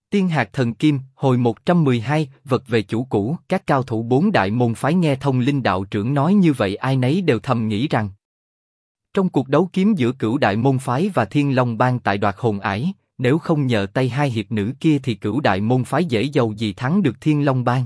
Tiên hạt thần kim, hồi 112, vật về chủ cũ. Các cao thủ bốn đại môn phái nghe Thông Linh đạo trưởng nói như vậy ai nấy đều thầm nghĩ rằng trong cuộc đấu kiếm giữa Cửu đại môn phái và Thiên Long bang tại Đoạt Hồn Ải, nếu không nhờ tay hai hiệp nữ kia thì Cửu đại môn phái dễ dầu gì thắng được Thiên Long bang.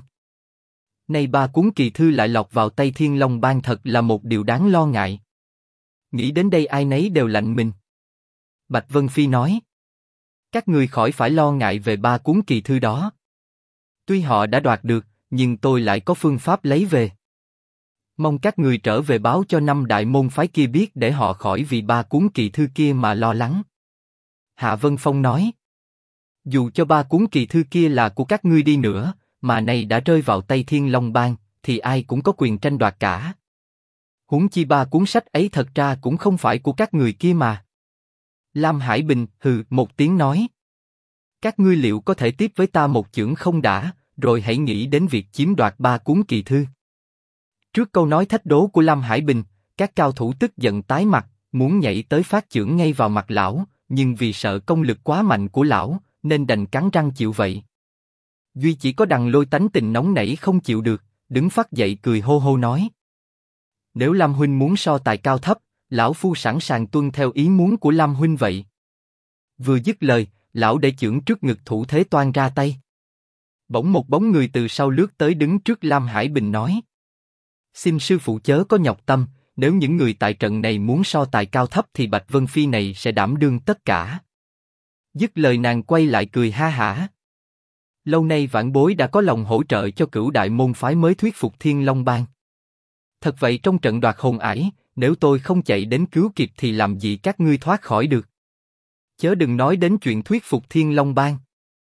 Nay ba cuốn kỳ thư lại lọt vào tay Thiên Long bang thật là một điều đáng lo ngại. Nghĩ đến đây ai nấy đều lạnh mình. Bạch Vân Phi nói: các ngươi khỏi phải lo ngại về ba cuốn kỳ thư đó. Tuy họ đã đoạt được, nhưng tôi lại có phương pháp lấy về. Mong các ngươi trở về báo cho năm đại môn phái kia biết để họ khỏi vì ba cuốn kỳ thư kia mà lo lắng. Hạ Vân Phong nói: dù cho ba cuốn kỳ thư kia là của các ngươi đi nữa, mà nay đã rơi vào tay Thiên Long bang, thì ai cũng có quyền tranh đoạt cả. Huống chi ba cuốn sách ấy thật ra cũng không phải của các người kia mà. Lam Hải Bình hừ một tiếng nói: các ngươi liệu có thể tiếp với ta một chưởng không đã, rồi hãy nghĩ đến việc chiếm đoạt ba cuốn kỳ thư. Trước câu nói thách đố của Lam Hải Bình, các cao thủ tức giận tái mặt, muốn nhảy tới phát chưởng ngay vào mặt lão, nhưng vì sợ công lực quá mạnh của lão, nên đành cắn răng chịu vậy. Duy chỉ có Đằng Lôi tánh tình nóng nảy không chịu được, đứng phắt dậy cười hô hô nói: nếu Lam huynh muốn so tài cao thấp, lão phu sẵn sàng tuân theo ý muốn của Lam huynh vậy. Vừa dứt lời, lão để chưởng trước ngực thủ thế toan ra tay. Bỗng một bóng người từ sau lướt tới đứng trước Lam Hải Bình nói: xin sư phụ chớ có nhọc tâm, nếu những người tại trận này muốn so tài cao thấp thì Bạch Vân Phi này sẽ đảm đương tất cả. Dứt lời nàng quay lại cười ha hả. Lâu nay vãn bối đã có lòng hỗ trợ cho Cửu đại môn phái mới thuyết phục Thiên Long bang. Thật vậy trong trận Đoạt Hồn Ải, nếu tôi không chạy đến cứu kịp thì làm gì các ngươi thoát khỏi được. Chớ đừng nói đến chuyện thuyết phục Thiên Long bang.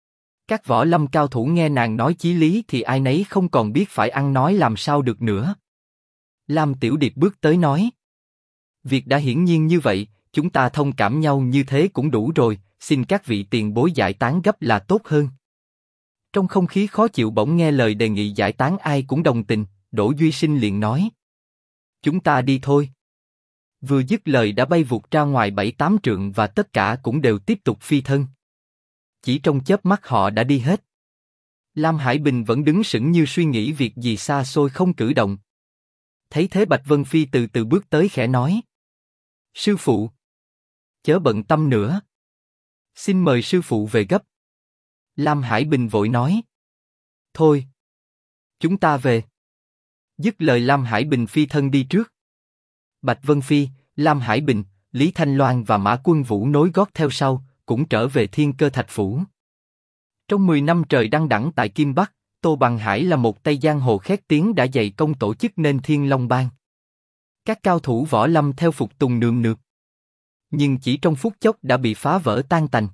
Các võ lâm cao thủ nghe nàng nói chí lý thì ai nấy không còn biết phải ăn nói làm sao được nữa. Lam Tiểu Điệp bước tới nói: việc đã hiển nhiên như vậy, chúng ta thông cảm nhau như thế cũng đủ rồi, xin các vị tiền bối giải tán gấp là tốt hơn. Trong không khí khó chịu bỗng nghe lời đề nghị giải tán ai cũng đồng tình, Đỗ Duy Sinh liền nói: chúng ta đi thôi. Vừa dứt lời đã bay vụt ra ngoài 7-8 trượng và tất cả cũng đều tiếp tục phi thân. Chỉ trong chớp mắt họ đã đi hết. Lam Hải Bình vẫn đứng sững như suy nghĩ việc gì xa xôi không cử động. Thấy thế Bạch Vân Phi từ từ bước tới khẽ nói: sư phụ, chớ bận tâm nữa. Xin mời sư phụ về gấp. Lam Hải Bình vội nói: thôi, chúng ta về. Dứt lời Lam Hải Bình phi thân đi trước. Bạch Vân Phi, Lam Hải Bình, Lý Thanh Loan và Mã Quân Vũ nối gót theo sau, cũng trở về Thiên Cơ Thạch Phủ. Trong 10 năm trời đăng đẳng tại Kim Bắc, Tô Bằng Hải là một tay giang hồ khét tiếng đã dày công tổ chức nên Thiên Long bang. Các cao thủ võ lâm theo phục tùng nườm nượp, nhưng chỉ trong phút chốc đã bị phá vỡ tan tành.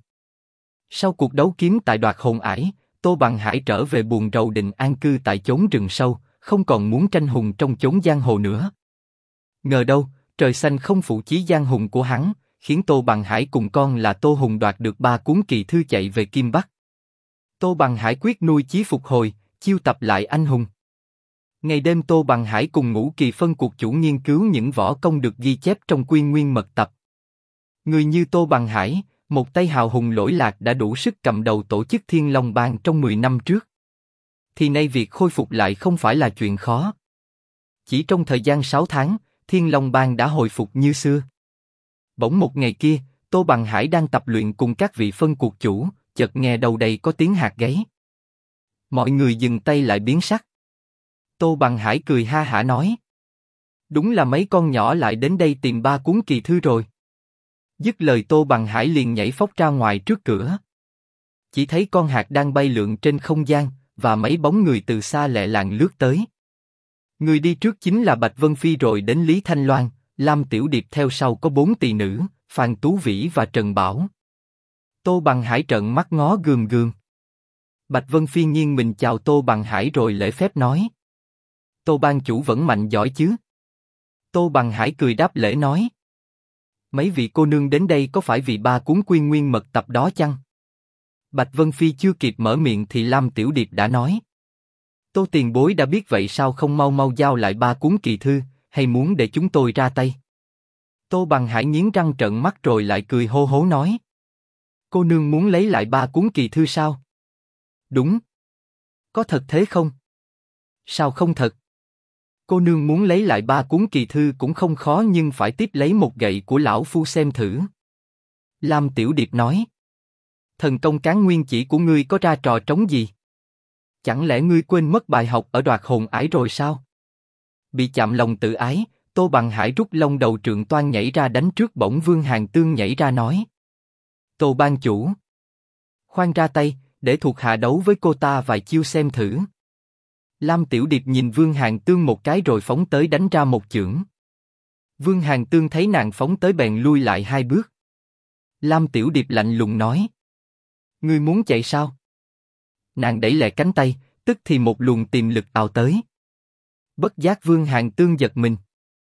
Sau cuộc đấu kiếm tại Đoạt Hồn Ải, Tô Bằng Hải trở về buồn rầu định an cư tại chốn rừng sâu, không còn muốn tranh hùng trong chốn giang hồ nữa. Ngờ đâu, trời xanh không phụ chí giang hùng của hắn, khiến Tô Bằng Hải cùng con là Tô Hùng đoạt được 3 cuốn kỳ thư chạy về Kim Bắc. Tô Bằng Hải quyết nuôi chí phục hồi, chiêu tập lại anh hùng. Ngày đêm Tô Bằng Hải cùng Ngũ Kỳ Phân cuộc chủ nghiên cứu những võ công được ghi chép trong Quy Nguyên Mật Tập. Người như Tô Bằng Hải, một tay hào hùng lỗi lạc đã đủ sức cầm đầu tổ chức Thiên Long bang trong 10 năm trước. Thì nay việc khôi phục lại không phải là chuyện khó. Chỉ trong thời gian 6 tháng, Thiên Long bang đã hồi phục như xưa. Bỗng một ngày kia, Tô Bằng Hải đang tập luyện cùng các vị phân cuộc chủ, chợt nghe đầu đây có tiếng hạt gáy. Mọi người dừng tay lại biến sắc. Tô Bằng Hải cười ha hả nói: đúng là mấy con nhỏ lại đến đây tìm 3 cuốn kỳ thư rồi. Dứt lời Tô Bằng Hải liền nhảy phóc ra ngoài trước cửa. Chỉ thấy con hạt đang bay lượn trên không gian, và mấy bóng người từ xa lẹ làng lướt tới. Người đi trước chính là Bạch Vân Phi rồi đến Lý Thanh Loan, Lam Tiểu Điệp theo sau có 4 tỳ nữ, Phan Tú Vĩ và Trần Bảo. Tô Bằng Hải trợn mắt ngó gườm gườm. Bạch Vân Phi nghiêng mình chào Tô Bằng Hải rồi lễ phép nói: Tô ban chủ vẫn mạnh giỏi chứ? Tô Bằng Hải cười đáp lễ nói: mấy vị cô nương đến đây có phải vì 3 cuốn Quy Nguyên Mật Tập đó chăng? Bạch Vân Phi chưa kịp mở miệng thì Lam Tiểu Điệp đã nói: Tô tiền bối đã biết vậy sao không mau mau giao lại 3 cuốn kỳ thư, hay muốn để chúng tôi ra tay? Tô Bằng Hải nghiến răng trợn mắt rồi lại cười hô hố nói: cô nương muốn lấy lại 3 cuốn kỳ thư sao? Đúng. Có thật thế không? Sao không thật? Cô nương muốn lấy lại 3 cuốn kỳ thư cũng không khó nhưng phải tiếp lấy một gậy của lão phu xem thử. Lam Tiểu Điệp nói. Thần công cán nguyên chỉ của ngươi có ra trò trống gì? Chẳng lẽ ngươi quên mất bài học ở đoạt hồn ải rồi sao? Bị chạm lòng tự ái, Tô Bằng Hải rút long đầu trượng toan nhảy ra đánh trước bỗng Vương Hàn Tương nhảy ra nói. Tô ban chủ. Khoan ra tay, để thuộc hạ đấu với cô ta vài chiêu xem thử. Lam Tiểu Điệp nhìn Vương Hàn Tương một cái rồi phóng tới đánh ra một chưởng. Vương Hàn Tương thấy nàng phóng tới bèn lui lại 2 bước. Lam Tiểu Điệp lạnh lùng nói. Ngươi muốn chạy sao? Nàng đẩy lẹ cánh tay, tức thì một luồng tiềm lực ào tới. Bất giác Vương Hàn Tương giật mình.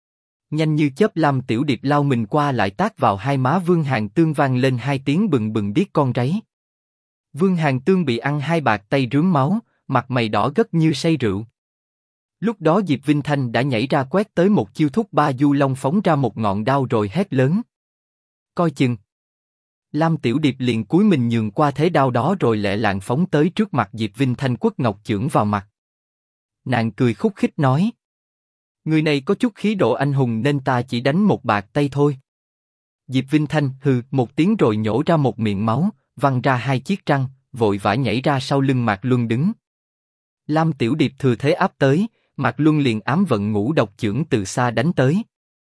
Nhanh như chớp Lam Tiểu Điệp lao mình qua lại tát vào hai má Vương Hàn Tương vang lên 2 tiếng bừng bừng điếc con ráy. Vương Hàn Tương bị ăn 2 bạt tay rướm máu, mặt mày đỏ gất như say rượu. Lúc đó Diệp Vinh Thanh đã nhảy ra quét tới một chiêu thúc ba du long phóng ra một ngọn đao rồi hét lớn. Coi chừng. Lam Tiểu Điệp liền cúi mình nhường qua thế đao đó rồi lẹ làng phóng tới trước mặt Diệp Vinh Thanh quất ngọc chưởng vào mặt. Nàng cười khúc khích nói. Người này có chút khí độ anh hùng nên ta chỉ đánh một bạt tay thôi. Diệp Vinh Thanh hừ một tiếng rồi nhổ ra một miệng máu, văng ra 2 chiếc răng, vội vã nhảy ra sau lưng Mạc Luân đứng. Lam Tiểu Điệp thừa thế áp tới, Mạc Luân liền ám vận ngũ độc chưởng từ xa đánh tới.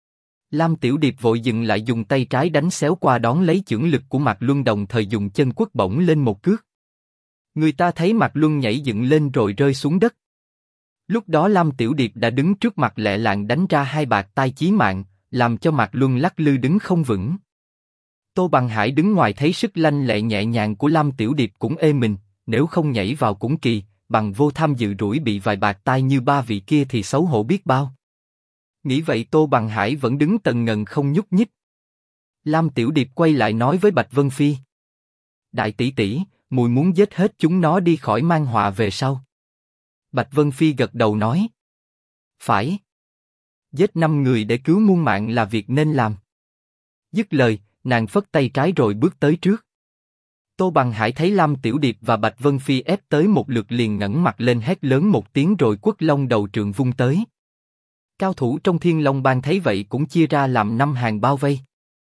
Lam Tiểu Điệp vội dừng lại dùng tay trái đánh xéo qua đón lấy chưởng lực của Mạc Luân đồng thời dùng chân quất bổng lên một cước. Người ta thấy Mạc Luân nhảy dựng lên rồi rơi xuống đất. Lúc đó Lam Tiểu Điệp đã đứng trước mặt lẹ làng đánh ra 2 bạt tai chí mạng, làm cho Mạc Luân lắc lư đứng không vững. Tô Bằng Hải đứng ngoài thấy sức lanh lẹ nhẹ nhàng của Lam Tiểu Điệp cũng ê mình, nếu không nhảy vào cũng kỳ, bằng vô tham dự rủi bị vài bạt tai như 3 vị kia thì xấu hổ biết bao. Nghĩ vậy Tô Bằng Hải vẫn đứng tần ngần không nhúc nhích. Lam Tiểu Điệp quay lại nói với Bạch Vân Phi. Đại tỷ tỷ, mùi muốn giết hết chúng nó đi khỏi mang họa về sau. Bạch Vân Phi gật đầu nói. Phải. Giết 5 người để cứu muôn mạng là việc nên làm. Dứt lời, nàng phất tay trái rồi bước tới trước. Tô Bằng Hải thấy Lam Tiểu Điệp và Bạch Vân Phi ép tới một lượt liền ngẩng mặt lên hét lớn một tiếng rồi quất long đầu trượng vung tới. Cao thủ trong Thiên Long Bang thấy vậy cũng chia ra làm 5 hàng bao vây.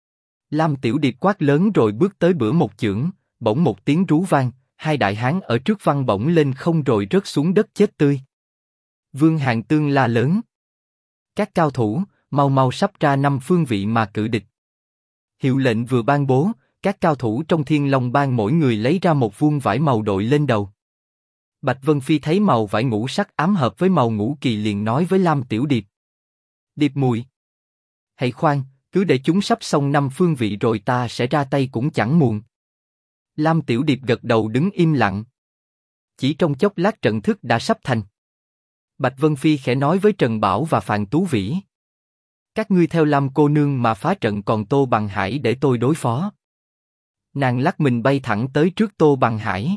Lam Tiểu Điệp quát lớn rồi bước tới bữa một chưởng, bỗng một tiếng rú vang, 2 đại hán ở trước văng bổng lên không rồi rớt xuống đất chết tươi. Vương Hàn Tương la lớn. Các cao thủ, mau mau sắp ra 5 phương vị mà cự địch. Hiệu lệnh vừa ban bố, các cao thủ trong Thiên Long Bang mỗi người lấy ra một vuông vải màu đội lên đầu. Bạch Vân Phi thấy màu vải ngũ sắc ám hợp với màu ngũ kỳ liền nói với Lam Tiểu Điệp. Điệp muội, hãy khoan, cứ để chúng sắp xong 5 phương vị rồi ta sẽ ra tay cũng chẳng muộn. Lam Tiểu Điệp gật đầu đứng im lặng. Chỉ trong chốc lát trận thức đã sắp thành. Bạch Vân Phi khẽ nói với Trần Bảo và Phàn Tú Vĩ. Các ngươi theo Lam cô nương mà phá trận còn Tô Bằng Hải để tôi đối phó. Nàng lắc mình bay thẳng tới trước Tô Bằng Hải.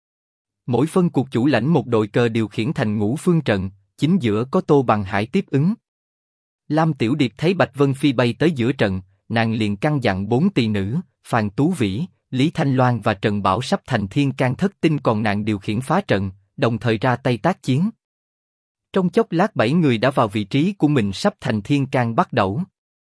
Mỗi phân cuộc chủ lãnh một đội cờ điều khiển thành ngũ phương trận, chính giữa có Tô Bằng Hải tiếp ứng. Lam Tiểu Điệp thấy Bạch Vân Phi bay tới giữa trận, nàng liền căn dặn 4 tỳ nữ, Phàn Tú Vĩ, Lý Thanh Loan và Trần Bảo sắp thành thiên can thất tinh còn nàng điều khiển phá trận, đồng thời ra tay tác chiến. Trong chốc lát 7 người đã vào vị trí của mình sắp thành thiên can bắt đầu.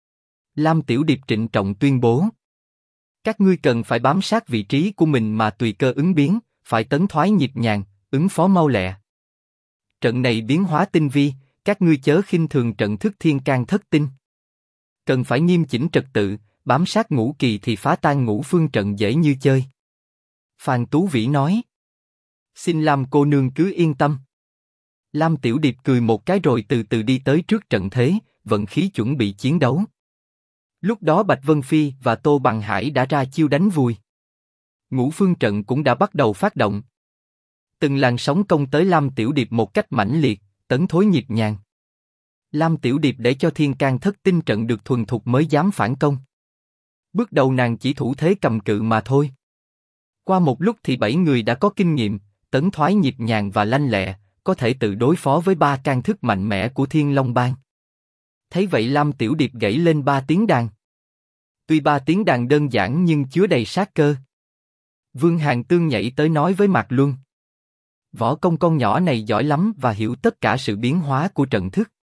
Lam Tiểu Điệp trịnh trọng tuyên bố. Các ngươi cần phải bám sát vị trí của mình mà tùy cơ ứng biến, phải tấn thoái nhịp nhàng, ứng phó mau lẹ. Trận này biến hóa tinh vi, các ngươi chớ khinh thường trận thức thiên can thất tinh. Cần phải nghiêm chỉnh trật tự, bám sát ngũ kỳ thì phá tan ngũ phương trận dễ như chơi. Phàn Tú Vĩ nói. Xin Lam cô nương cứ yên tâm. Lam Tiểu Điệp cười một cái rồi từ từ đi tới trước trận thế, vận khí chuẩn bị chiến đấu. Lúc đó Bạch Vân Phi và Tô Bằng Hải đã ra chiêu đánh vùi. Ngũ phương trận cũng đã bắt đầu phát động. Từng làn sóng công tới Lam Tiểu Điệp một cách mãnh liệt, tấn thối nhịp nhàng. Lam Tiểu Điệp để cho thiên can thất tinh trận được thuần thục mới dám phản công. Bước đầu nàng chỉ thủ thế cầm cự mà thôi. Qua một lúc thì 7 người đã có kinh nghiệm, tấn thoái nhịp nhàng và lanh lẹ, có thể tự đối phó với 3 can thức mạnh mẽ của Thiên Long Bang. Thấy vậy Lam Tiểu Điệp gảy lên 3 tiếng đàn. Tuy 3 tiếng đàn đơn giản nhưng chứa đầy sát cơ. Vương Hàn Tương nhảy tới nói với Mạc Luân. Võ công con nhỏ này giỏi lắm và hiểu tất cả sự biến hóa của trận thức.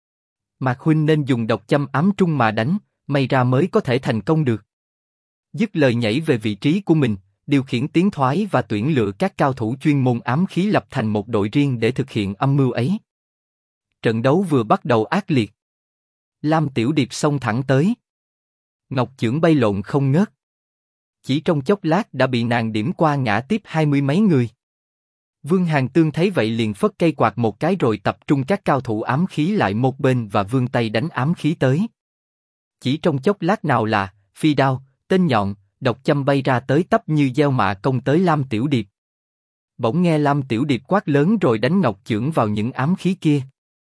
Mạc huynh nên dùng độc châm ám trung mà đánh, may ra mới có thể thành công được. Dứt lời nhảy về vị trí của mình, điều khiển tiến thoái và tuyển lựa các cao thủ chuyên môn ám khí lập thành một đội riêng để thực hiện âm mưu ấy. Trận đấu vừa bắt đầu ác liệt. Lam Tiểu Điệp xông thẳng tới. Ngọc chưởng bay lộn không ngớt. Chỉ trong chốc lát đã bị nàng điểm qua ngã tiếp 20 mấy người. Vương Hàn Tương thấy vậy liền phất cây quạt một cái rồi tập trung các cao thủ ám khí lại một bên và vươn tay đánh ám khí tới. Chỉ trong chốc lát nào là phi đao, tên nhọn, độc châm bay ra tới tấp như gieo mạ công tới Lam Tiểu Điệp. Bỗng nghe Lam Tiểu Điệp quát lớn rồi đánh ngọc chưởng vào những ám khí kia.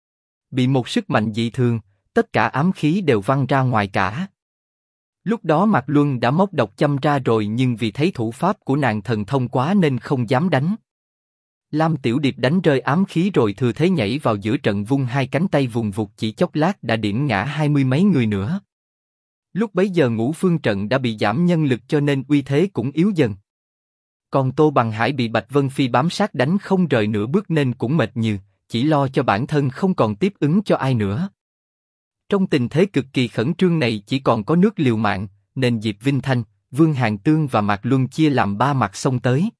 Bị một sức mạnh dị thường, tất cả ám khí đều văng ra ngoài cả. Lúc đó Mạc Luân đã móc độc châm ra rồi nhưng vì thấy thủ pháp của nàng thần thông quá nên không dám đánh. Lam Tiểu Điệp đánh rơi ám khí rồi thừa thế nhảy vào giữa trận vung hai cánh tay vùng vụt chỉ chốc lát đã điểm ngã 20 mấy người nữa. Lúc bấy giờ ngũ phương trận đã bị giảm nhân lực cho nên uy thế cũng yếu dần. Còn Tô Bằng Hải bị Bạch Vân Phi bám sát đánh không rời nửa bước nên cũng mệt nhừ, chỉ lo cho bản thân không còn tiếp ứng cho ai nữa. Trong tình thế cực kỳ khẩn trương này chỉ còn có nước liều mạng, nên Diệp Vinh Thanh, Vương Hàn Tương và Mạc Luân chia làm ba mặt xông tới.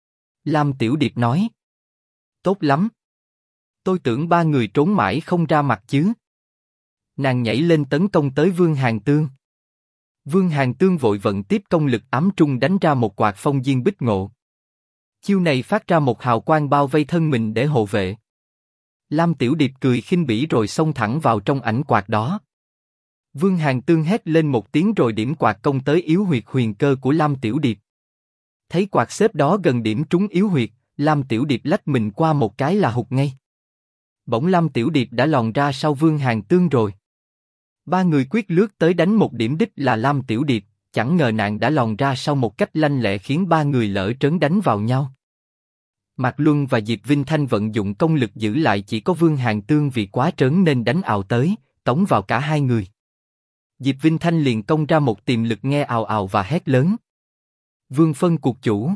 Lam Tiểu Điệp nói: tốt lắm. Tôi tưởng ba người trốn mãi không ra mặt chứ. Nàng nhảy lên tấn công tới Vương Hàn Tương. Vương Hàn Tương vội vận tiếp công lực ám trung đánh ra một quạt phong diên bích ngộ. Chiêu này phát ra một hào quang bao vây thân mình để hộ vệ. Lam Tiểu Điệp cười khinh bỉ rồi xông thẳng vào trong ảnh quạt đó. Vương Hàn Tương hét lên một tiếng rồi điểm quạt công tới yếu huyệt huyền cơ của Lam Tiểu Điệp. Thấy quạt xếp đó gần điểm trúng yếu huyệt, Lam Tiểu Điệp lách mình qua một cái là hụt ngay. Bỗng Lam Tiểu Điệp đã lòn ra sau Vương Hàn Tương rồi. Ba người quyết lướt tới đánh một điểm đích là Lam Tiểu Điệp, chẳng ngờ nàng đã lòn ra sau một cách lanh lẹ khiến ba người lỡ trớn đánh vào nhau. Mạc Luân và Diệp Vinh Thanh vận dụng công lực giữ lại chỉ có Vương Hàn Tương vì quá trớn nên đánh ào tới, tống vào cả hai người. Diệp Vinh Thanh liền công ra một tiềm lực nghe ào ào và hét lớn: Vương phân cuộc chủ.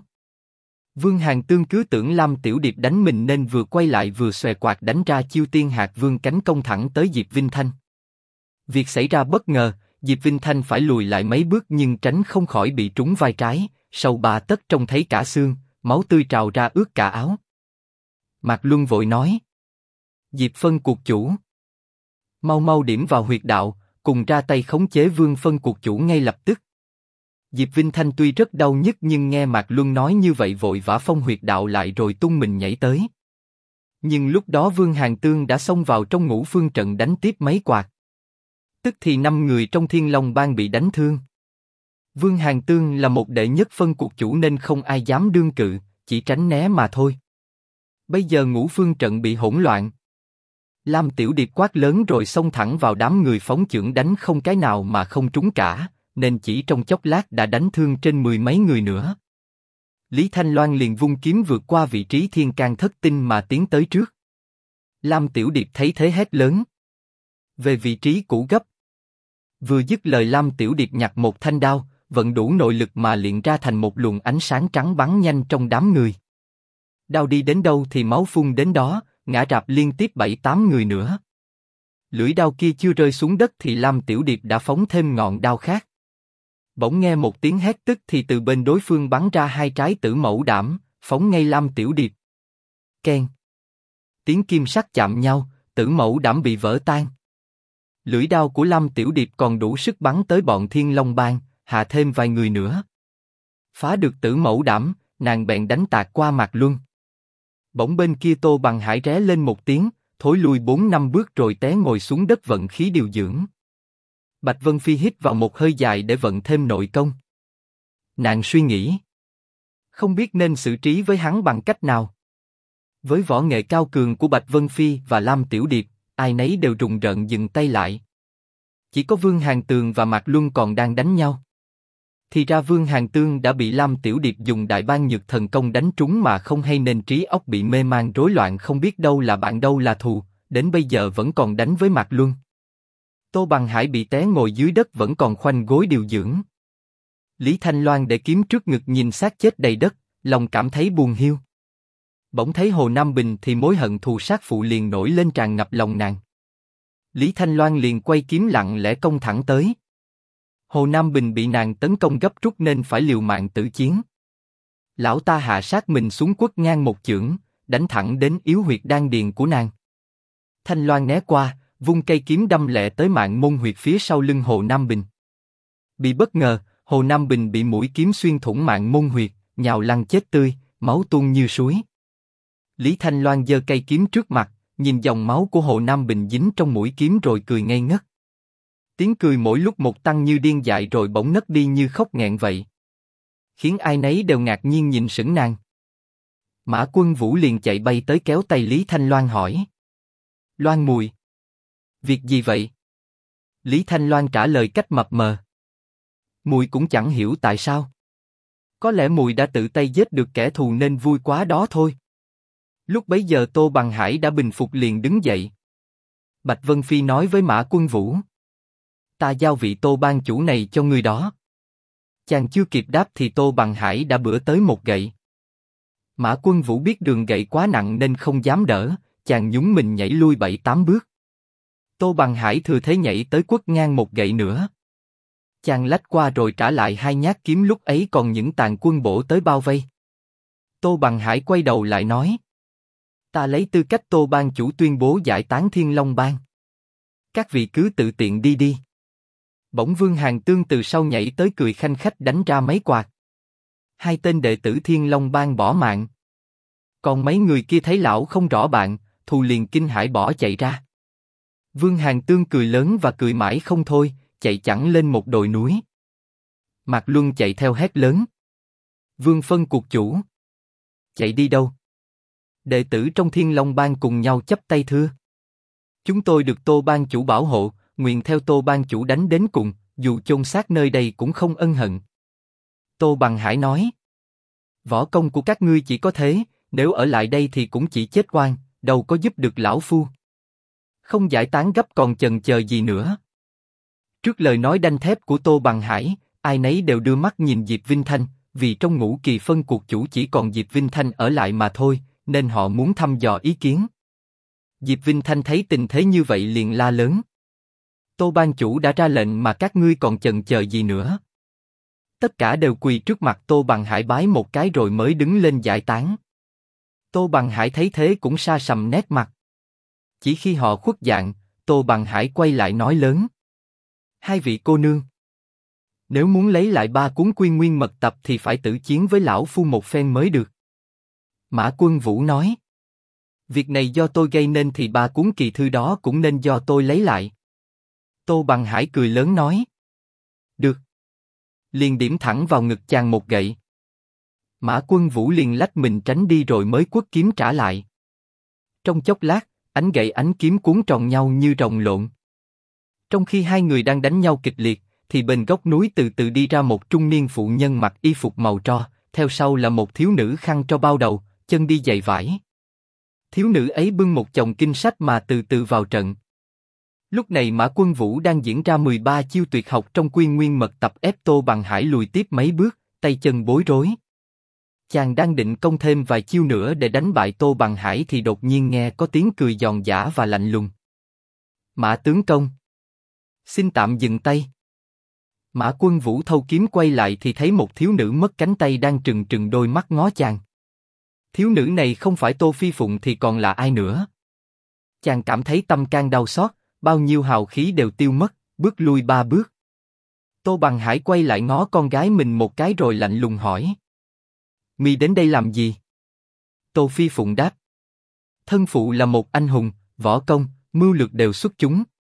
Vương Hàn Tương cứ tưởng Lam Tiểu Điệp đánh mình nên vừa quay lại vừa xòe quạt đánh ra chiêu tiên hạt vương cánh công thẳng tới Diệp Vinh Thanh. Việc xảy ra bất ngờ, Diệp Vinh Thanh phải lùi lại mấy bước nhưng tránh không khỏi bị trúng vai trái, sâu 3 tấc trông thấy cả xương, máu tươi trào ra ướt cả áo. Mạc Luân vội nói: Diệp phân cuộc chủ, mau mau điểm vào huyệt đạo, cùng ra tay khống chế Vương phân cuộc chủ ngay lập tức. Diệp Vinh Thanh tuy rất đau nhức nhưng nghe Mạc Luân nói như vậy vội vã phong huyệt đạo lại rồi tung mình nhảy tới. Nhưng lúc đó Vương Hàn Tương đã xông vào trong ngũ phương trận đánh tiếp mấy quạt. Tức thì 5 người trong Thiên Long Bang bị đánh thương. Vương Hàn Tương là một đệ nhất phân cuộc chủ nên không ai dám đương cự, chỉ tránh né mà thôi. Bây giờ ngũ phương trận bị hỗn loạn. Lam Tiểu Điệp quát lớn rồi xông thẳng vào đám người phóng chưởng đánh không cái nào mà không trúng cả, nên chỉ trong chốc lát đã đánh thương trên 10 mấy người nữa. Lý Thanh Loan liền vung kiếm vượt qua vị trí thiên can thất tinh mà tiến tới trước. Lam Tiểu Điệp thấy thế hét lớn: về vị trí cũ gấp. Vừa dứt lời Lam Tiểu Điệp nhặt một thanh đao, vận đủ nội lực mà luyện ra thành một luồng ánh sáng trắng bắn nhanh trong đám người. Đao đi đến đâu thì máu phun đến đó, ngã rạp liên tiếp 7-8 người nữa. Lưỡi đao kia chưa rơi xuống đất thì Lam Tiểu Điệp đã phóng thêm ngọn đao khác. Bỗng nghe một tiếng hét tức thì từ bên đối phương bắn ra 2 trái tử mẫu đảm, phóng ngay Lam Tiểu Điệp. Keng. Tiếng kim sắc chạm nhau, tử mẫu đảm bị vỡ tan. Lưỡi đao của Lam Tiểu Điệp còn đủ sức bắn tới bọn Thiên Long Bang, hạ thêm vài người nữa. Phá được tử mẫu đảm, nàng bèn đánh tạt qua Mạc Luân. Bỗng bên kia Tô Bằng Hải ré lên một tiếng, thối lui 4-5 bước rồi té ngồi xuống đất vận khí điều dưỡng. Bạch Vân Phi hít vào một hơi dài để vận thêm nội công. Nàng suy nghĩ, không biết nên xử trí với hắn bằng cách nào. Với võ nghệ cao cường của Bạch Vân Phi và Lam Tiểu Điệp, ai nấy đều rùng rợn dừng tay lại. Chỉ có Vương Hàn Tường và Mạc Luân còn đang đánh nhau. Thì ra Vương Hàn Tương đã bị Lam Tiểu Điệp dùng đại ban nhược thần công đánh trúng mà không hay nên trí óc bị mê man rối loạn không biết đâu là bạn đâu là thù, đến bây giờ vẫn còn đánh với Mạc Luân. Tô Bằng Hải bị té ngồi dưới đất vẫn còn khoanh gối điều dưỡng. Lý Thanh Loan để kiếm trước ngực nhìn xác chết đầy đất, lòng cảm thấy buồn hiu. Bỗng thấy Hồ Nam Bình thì mối hận thù sát phụ liền nổi lên tràn ngập lòng nàng. Lý Thanh Loan liền quay kiếm lặng lẽ công thẳng tới. Hồ Nam Bình bị nàng tấn công gấp rút nên phải liều mạng tử chiến. Lão ta hạ sát mình xuống quất ngang một chưởng, đánh thẳng đến yếu huyệt đan điền của nàng. Thanh Loan né qua, vung cây kiếm đâm lẹ tới mạng môn huyệt phía sau lưng Hồ Nam Bình. Bị bất ngờ, Hồ Nam Bình bị mũi kiếm xuyên thủng mạng môn huyệt, nhào lăn chết tươi, máu tuôn như suối. Lý Thanh Loan giơ cây kiếm trước mặt, nhìn dòng máu của Hồ Nam Bình dính trong mũi kiếm rồi cười ngây ngất. Tiếng cười mỗi lúc một tăng như điên dại rồi bỗng ngất đi như khóc nghẹn vậy, khiến ai nấy đều ngạc nhiên nhìn sững nàng. Mã Quân Vũ liền chạy bay tới kéo tay Lý Thanh Loan hỏi: Loan mùi, việc gì vậy? Lý Thanh Loan trả lời cách mập mờ: Mùi cũng chẳng hiểu tại sao. Có lẽ mùi đã tự tay giết được kẻ thù nên vui quá đó thôi. Lúc bấy giờ Tô Bằng Hải đã bình phục liền đứng dậy. Bạch Vân Phi nói với Mã Quân Vũ: Ta giao vị Tô ban chủ này cho người đó. Chàng chưa kịp đáp thì Tô Bằng Hải đã bữa tới một gậy. Mã Quân Vũ biết đường gậy quá nặng nên không dám đỡ, chàng nhún mình nhảy lui 7-8 bước. Tô Bằng Hải thừa thế nhảy tới quất ngang một gậy nữa. Chàng lách qua rồi trả lại 2 nhát kiếm, lúc ấy còn những tàn quân bổ tới bao vây. Tô Bằng Hải quay đầu lại nói: Ta lấy tư cách Tô ban chủ tuyên bố giải tán Thiên Long Bang. Các vị cứ tự tiện đi đi. Bỗng Vương Hàn Tương từ sau nhảy tới cười khanh khách đánh ra mấy quạt. 2 tên đệ tử Thiên Long Bang bỏ mạng. Còn mấy người kia thấy lão không rõ bạn, thù liền kinh hãi bỏ chạy ra. Vương Hàn Tương cười lớn và cười mãi không thôi, chạy chẳng lên một đồi núi. Mạc Luân chạy theo hét lớn: Vương Phân cuộc chủ, chạy đi đâu? Đệ tử trong Thiên Long Bang cùng nhau chắp tay thưa: Chúng tôi được Tô ban chủ bảo hộ, nguyện theo Tô ban chủ đánh đến cùng, dù chôn xác nơi đây cũng không ân hận. Tô Bằng Hải nói: Võ công của các ngươi chỉ có thế, nếu ở lại đây thì cũng chỉ chết oan, đâu có giúp được lão phu. Không giải tán gấp còn chần chờ gì nữa. Trước lời nói đanh thép của Tô Bằng Hải, ai nấy đều đưa mắt nhìn Diệp Vinh Thanh, vì trong Ngũ Kỳ phân cuộc chủ chỉ còn Diệp Vinh Thanh ở lại mà thôi, nên họ muốn thăm dò ý kiến. Diệp Vinh Thanh thấy tình thế như vậy liền la lớn: Tô ban chủ đã ra lệnh mà các ngươi còn chần chờ gì nữa? Tất cả đều quỳ trước mặt Tô Bằng Hải bái một cái rồi mới đứng lên giải tán. Tô Bằng Hải thấy thế cũng sa sầm nét mặt. Chỉ khi họ khuất dạng, Tô Bằng Hải quay lại nói lớn: Hai vị cô nương, nếu muốn lấy lại 3 cuốn Quy Nguyên mật tập thì phải tử chiến với lão phu một phen mới được. Mã Quân Vũ nói: Việc này do tôi gây nên thì 3 cuốn kỳ thư đó cũng nên do tôi lấy lại. Tô Bằng Hải cười lớn nói: Được. Liền điểm thẳng vào ngực chàng một gậy. Mã Quân Vũ liền lách mình tránh đi rồi mới quất kiếm trả lại. Trong chốc lát, ánh gậy ánh kiếm cuốn tròn nhau như rồng lộn. Trong khi hai người đang đánh nhau kịch liệt, thì bên góc núi từ từ đi ra một trung niên phụ nhân mặc y phục màu tro, theo sau là một thiếu nữ khăn tro bao đầu, chân đi giày vải. Thiếu nữ ấy bưng một chồng kinh sách mà từ từ vào trận. Lúc này Mã Quân Vũ đang diễn ra 13 chiêu tuyệt học trong Quy Nguyên mật tập ép Tô Bằng Hải lùi tiếp mấy bước, tay chân bối rối. Chàng đang định công thêm vài chiêu nữa để đánh bại Tô Bằng Hải thì đột nhiên nghe có tiếng cười giòn giã và lạnh lùng: Mã tướng công, xin tạm dừng tay. Mã Quân Vũ thâu kiếm quay lại thì thấy một thiếu nữ mất cánh tay đang trừng trừng đôi mắt ngó chàng. Thiếu nữ này không phải Tô Phi Phụng thì còn là ai nữa? Chàng cảm thấy tâm can đau xót, bao nhiêu hào khí đều tiêu mất, bước lui 3 bước. Tô Bằng Hải quay lại ngó con gái mình một cái rồi lạnh lùng hỏi: Mi đến đây làm gì? Tô Phi Phụng đáp: Thân phụ là một anh hùng, võ công, mưu lược đều xuất chúng.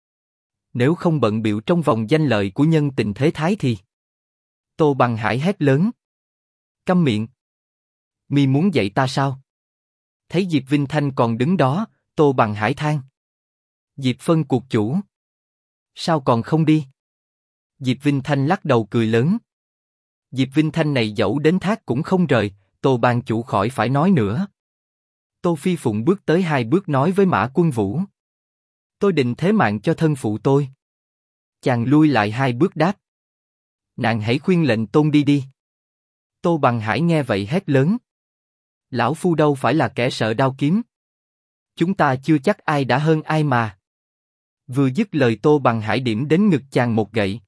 Nếu không bận bịu trong vòng danh lợi của nhân tình thế thái thì... Tô Bằng Hải hét lớn: Câm miệng! Mi muốn dạy ta sao? Thấy Diệp Vinh Thanh còn đứng đó, Tô Bằng Hải than: Diệp Phân cuộc chủ, sao còn không đi? Diệp Vinh Thanh lắc đầu cười lớn. Diệp Vinh Thanh này dẫu đến thác cũng không rời, Tô ban chủ khỏi phải nói nữa. Tô Phi Phụng bước tới 2 bước nói với Mã Quân Vũ: Tôi định thế mạng cho thân phụ tôi. Chàng lui lại 2 bước đáp: Nàng hãy khuyên lệnh tôn đi đi. Tô Bằng Hải nghe vậy hét lớn: Lão phu đâu phải là kẻ sợ đao kiếm. Chúng ta chưa chắc ai đã hơn ai mà. Vừa dứt lời Tô Bằng Hải điểm đến ngực chàng một gậy,